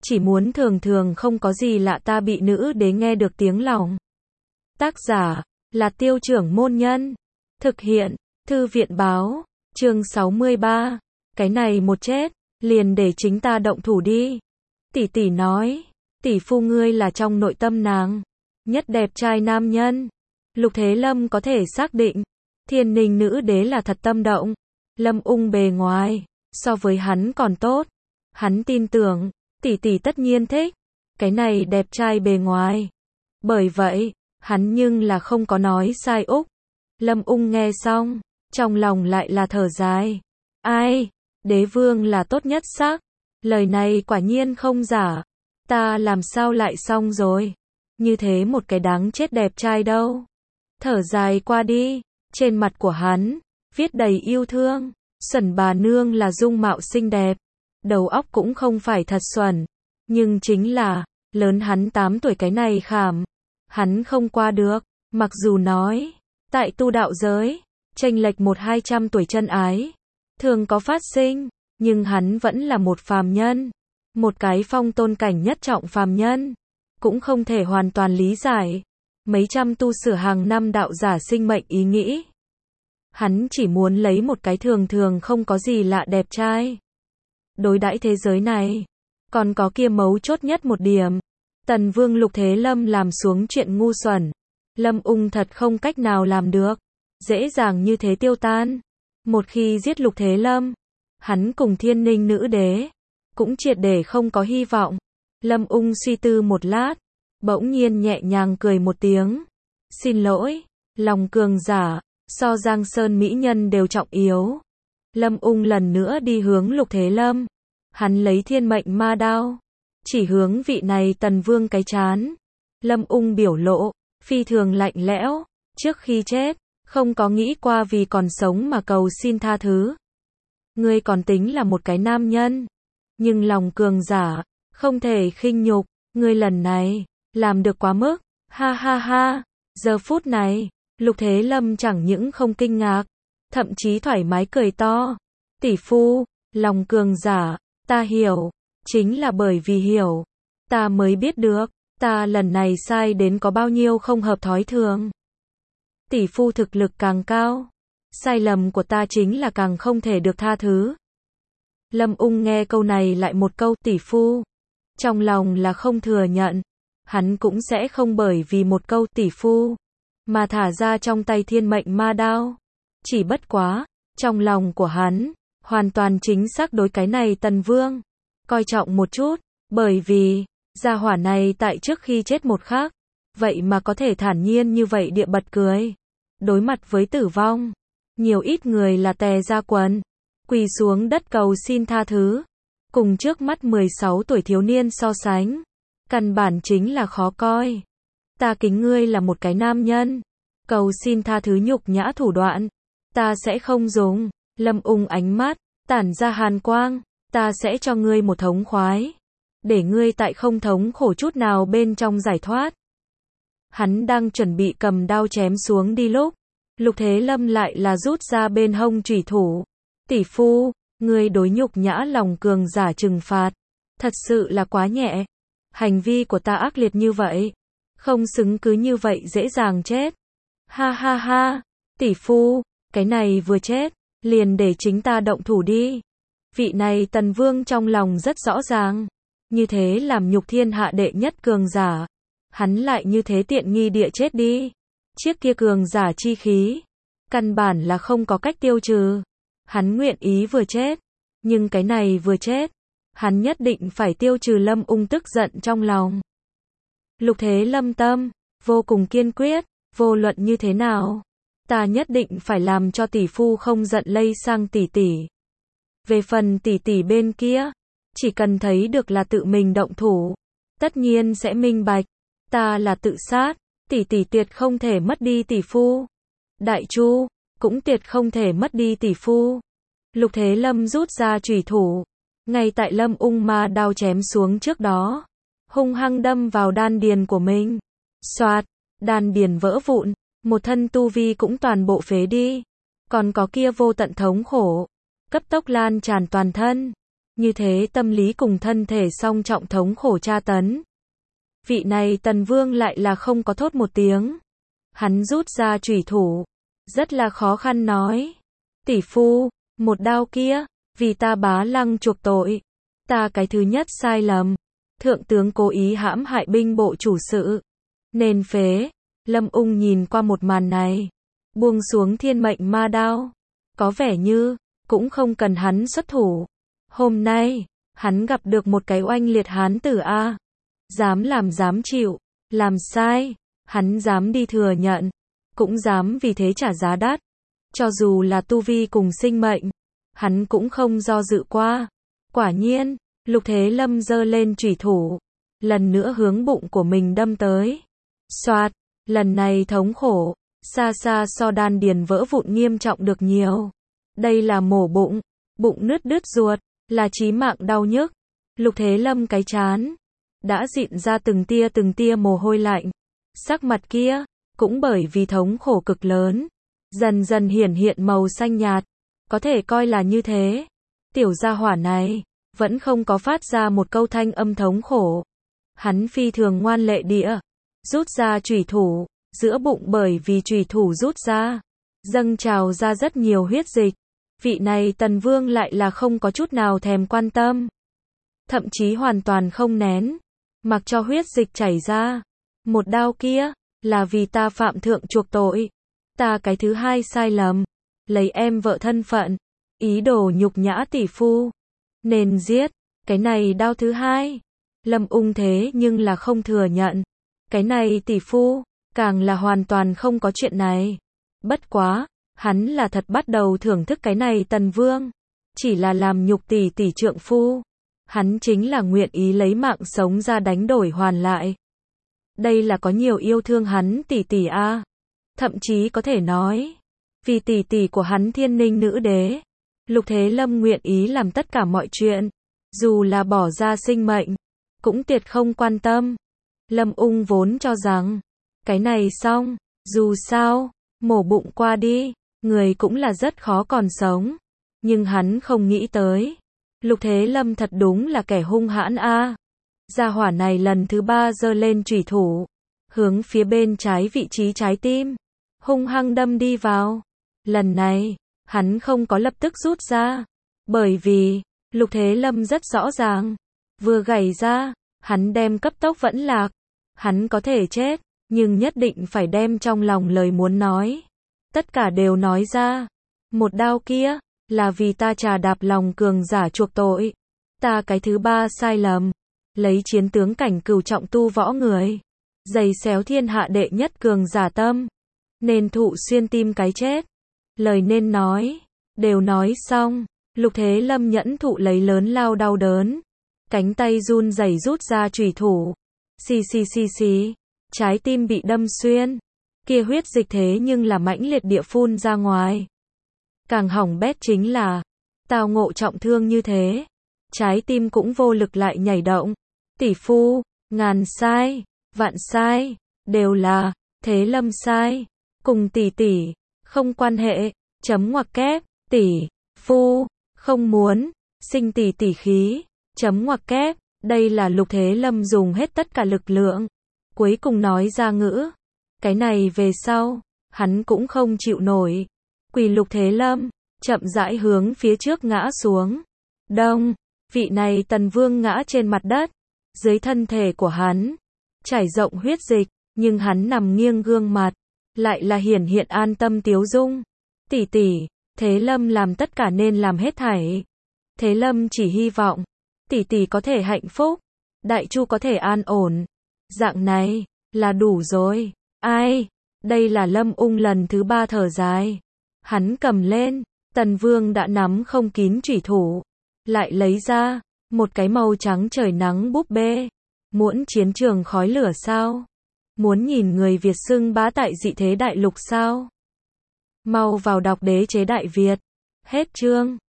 chỉ muốn thường thường không có gì lạ ta bị nữ đế nghe được tiếng lòng. Tác giả là Tiêu Trưởng Môn Nhân. Thực hiện Thư viện Báo. Chương 63. Cái này một chết, liền để chính ta động thủ đi. Tỷ tỷ nói, tỷ phu ngươi là trong nội tâm nàng nhất đẹp trai nam nhân. Lục Thế Lâm có thể xác định, Thiên Ninh nữ đế là thật tâm động. Lâm Ung bề ngoài so với hắn còn tốt, hắn tin tưởng tỷ tỷ tất nhiên thích cái này đẹp trai bề ngoài. Bởi vậy, hắn nhưng là không có nói sai úc. Lâm Ung nghe xong, trong lòng lại là thở dài. Ai, đế vương là tốt nhất xác. Lời này quả nhiên không giả. Ta làm sao lại xong rồi? Như thế một cái đáng chết đẹp trai đâu. Thở dài qua đi, trên mặt của hắn viết đầy yêu thương. Xuẩn bà nương là dung mạo xinh đẹp, đầu óc cũng không phải thật xuẩn, nhưng chính là lớn hắn 8 tuổi cái này khảm, hắn không qua được. Mặc dù nói tại tu đạo giới chênh lệch 100-200 tuổi chân ái thường có phát sinh, nhưng hắn vẫn là một phàm nhân, một cái phong tôn cảnh nhất trọng phàm nhân, cũng không thể hoàn toàn lý giải mấy trăm tu sửa hàng năm đạo giả sinh mệnh ý nghĩ. Hắn chỉ muốn lấy một cái thường thường không có gì lạ đẹp trai đối đãi thế giới này. Còn có kia mấu chốt nhất một điểm, Tần Vương Lục Thế Lâm làm xuống chuyện ngu xuẩn, Lâm Ung thật không cách nào làm được dễ dàng như thế tiêu tan. Một khi giết Lục Thế Lâm, hắn cùng Thiên Ninh nữ đế cũng triệt để không có hy vọng. Lâm Ung suy tư một lát, bỗng nhiên nhẹ nhàng cười một tiếng. Xin lỗi, lòng cường giả so Giang Sơn mỹ nhân đều trọng yếu. Lâm Ung lần nữa đi hướng Lục Thế Lâm. Hắn lấy thiên mệnh ma đao chỉ hướng vị này Tần Vương cái chán. Lâm Ung biểu lộ phi thường lạnh lẽo, trước khi chết không có nghĩ qua vì còn sống mà cầu xin tha thứ. Ngươi còn tính là một cái nam nhân, nhưng lòng cường giả không thể khinh nhục, ngươi lần này làm được quá mức. Ha ha ha. Giờ phút này Lục Thế Lâm chẳng những không kinh ngạc, thậm chí thoải mái cười to. Tỷ phu, lòng cường giả, ta hiểu, chính là bởi vì hiểu, ta mới biết được, ta lần này sai đến có bao nhiêu không hợp thói thường. Tỷ phu thực lực càng cao, sai lầm của ta chính là càng không thể được tha thứ. Lâm Ung nghe câu này lại một câu tỷ phu, trong lòng là không thừa nhận, hắn cũng sẽ không bởi vì một câu tỷ phu mà thả ra trong tay thiên mệnh ma đao. Chỉ bất quá, trong lòng của hắn hoàn toàn chính xác đối cái này Tần Vương coi trọng một chút, bởi vì gia hỏa này tại trước khi chết một khắc, vậy mà có thể thản nhiên như vậy địa bật cười. Đối mặt với tử vong, nhiều ít người là tè ra quần, quỳ xuống đất cầu xin tha thứ. Cùng trước mắt 16 tuổi thiếu niên so sánh, căn bản chính là khó coi. Ta kính ngươi là một cái nam nhân, cầu xin tha thứ nhục nhã thủ đoạn, ta sẽ không dùng. Lâm Ung ánh mắt tản ra hàn quang, ta sẽ cho ngươi một thống khoái, để ngươi tại không thống khổ chút nào bên trong giải thoát. Hắn đang chuẩn bị cầm đao chém xuống đi lúc, Lục Thế Lâm lại là rút ra bên hông chủy thủ. Tỷ phu, ngươi đối nhục nhã lòng cường giả trừng phạt, thật sự là quá nhẹ. Hành vi của ta ác liệt như vậy, không xứng cứ như vậy dễ dàng chết. Ha ha ha, tỷ phu, cái này vừa chết, liền để chính ta động thủ đi. Vị này Tần Vương trong lòng rất rõ ràng, như thế làm nhục thiên hạ đệ nhất cường giả, hắn lại như thế tiện nghi địa chết đi. Chiếc kia cường giả chi khí, căn bản là không có cách tiêu trừ. Hắn nguyện ý vừa chết, nhưng cái này vừa chết, hắn nhất định phải tiêu trừ Lâm Ung tức giận trong lòng. Lục Thế Lâm tâm vô cùng kiên quyết, vô luận như thế nào, ta nhất định phải làm cho tỷ phu không giận lây sang tỷ tỷ. Về phần tỷ tỷ bên kia, chỉ cần thấy được là tự mình động thủ, tất nhiên sẽ minh bạch, ta là tự sát, tỷ tỷ tuyệt không thể mất đi tỷ phu. Đại Chu cũng tuyệt không thể mất đi tỷ phu. Lục Thế Lâm rút ra chủy thủ, ngay tại Lâm Ung ma đao chém xuống trước đó, hung hăng đâm vào đan điền của mình. Xoạt, đan điền vỡ vụn, một thân tu vi cũng toàn bộ phế đi. Còn có kia vô tận thống khổ, cấp tốc lan tràn toàn thân. Như thế tâm lý cùng thân thể song trọng thống khổ tra tấn. Vị này Tần Vương lại là không có thốt một tiếng. Hắn rút ra chủy thủ, rất là khó khăn nói. Tỷ phu, một đao kia, vì ta Bá Lăng chuộc tội. Ta cái thứ nhất sai lầm. Thượng tướng cố ý hãm hại binh bộ chủ sự. Nên phế. Lâm Ung nhìn qua một màn này. Buông xuống thiên mệnh ma đao. Có vẻ như, cũng không cần hắn xuất thủ. Hôm nay, hắn gặp được một cái oanh liệt hán tử A. Dám làm dám chịu. Làm sai, hắn dám đi thừa nhận. Cũng dám vì thế trả giá đắt. Cho dù là tu vi cùng sinh mệnh, hắn cũng không do dự qua. Quả nhiên, Lục Thế Lâm giơ lên chủy thủ, lần nữa hướng bụng của mình đâm tới. Xoạt, lần này thống khổ, xa xa so đan điền vỡ vụn nghiêm trọng được nhiều. Đây là mổ bụng, bụng nứt đứt ruột, là chí mạng đau nhức. Lục Thế Lâm cái chán đã dịn ra từng tia mồ hôi lạnh. Sắc mặt kia, cũng bởi vì thống khổ cực lớn, dần dần hiển hiện màu xanh nhạt. Có thể coi là như thế. Tiểu gia hỏa này, vẫn không có phát ra một câu thanh âm thống khổ. Hắn phi thường ngoan lệ địa, rút ra chủy thủ, giữa bụng bởi vì chủy thủ rút ra, dâng trào ra rất nhiều huyết dịch. Vị này Tần Vương lại là không có chút nào thèm quan tâm. Thậm chí hoàn toàn không nén, mặc cho huyết dịch chảy ra. Một đao kia, là vì ta phạm thượng chuộc tội. Ta cái thứ hai sai lầm, lấy em vợ thân phận, ý đồ nhục nhã tỷ phu, nên giết. Cái này đao thứ hai. Lâm Ung thế nhưng là không thừa nhận. Cái này tỷ phu, càng là hoàn toàn không có chuyện này. Bất quá, hắn là thật bắt đầu thưởng thức cái này Tần Vương. Chỉ là làm nhục tỷ tỷ trượng phu. Hắn chính là nguyện ý lấy mạng sống ra đánh đổi hoàn lại. Đây là có nhiều yêu thương hắn tỷ tỷ a. Thậm chí có thể nói, vì tỷ tỷ của hắn Thiên Ninh nữ đế, Lục Thế Lâm nguyện ý làm tất cả mọi chuyện, dù là bỏ ra sinh mệnh, cũng tuyệt không quan tâm. Lâm Ung vốn cho rằng, cái này xong, dù sao, mổ bụng qua đi, người cũng là rất khó còn sống. Nhưng hắn không nghĩ tới, Lục Thế Lâm thật đúng là kẻ hung hãn a. Gia hỏa này lần thứ ba giơ lên chủy thủ, hướng phía bên trái vị trí trái tim, hung hăng đâm đi vào. Lần này, hắn không có lập tức rút ra, bởi vì, Lục Thế Lâm rất rõ ràng, vừa gảy ra, hắn đem cấp tốc vẫn lạc. Hắn có thể chết, nhưng nhất định phải đem trong lòng lời muốn nói, tất cả đều nói ra. Một đao kia, là vì ta trà đạp lòng cường giả chuộc tội. Ta cái thứ ba sai lầm, lấy chiến tướng cảnh cửu trọng tu võ người, giày xéo thiên hạ đệ nhất cường giả tâm, nên thụ xuyên tim cái chết. Lời nên nói, đều nói xong. Lục Thế Lâm nhẫn thụ lấy lớn lao đau đớn, cánh tay run rẩy rút ra chủy thủ. Xì, trái tim bị đâm xuyên, kia huyết dịch thế nhưng là mãnh liệt địa phun ra ngoài. Càng hỏng bét chính là, tao ngộ trọng thương như thế, trái tim cũng vô lực lại nhảy động. Tỷ phu, ngàn sai, vạn sai, đều là Thế Lâm sai, cùng tỷ tỷ không quan hệ. Chấm ngoặc kép, tỷ phu không muốn sinh tỷ tỷ khí. Chấm ngoặc kép, đây là Lục Thế Lâm dùng hết tất cả lực lượng, cuối cùng nói ra ngữ. Cái này về sau, hắn cũng không chịu nổi. Quỳ Lục Thế Lâm, chậm rãi hướng phía trước ngã xuống. Đông, vị này Tần Vương ngã trên mặt đất, dưới thân thể của hắn, trải rộng huyết dịch, nhưng hắn nằm nghiêng gương mặt, lại là hiển hiện an tâm tiếu dung. Tỷ tỷ, Thế Lâm làm tất cả nên làm hết thảy. Thế Lâm chỉ hy vọng, tỷ tỷ có thể hạnh phúc, Đại Chu có thể an ổn. Dạng này, là đủ rồi. Ai? Đây là Lâm Ung lần thứ ba thở dài. Hắn cầm lên, Tần Vương đã nắm không kín chủy thủ, lại lấy ra một cái màu trắng trời nắng búp bê. Muốn chiến trường khói lửa sao? Muốn nhìn người Việt xưng bá tại dị thế đại lục sao? Mau vào đọc Đế chế Đại Việt. Hết chương.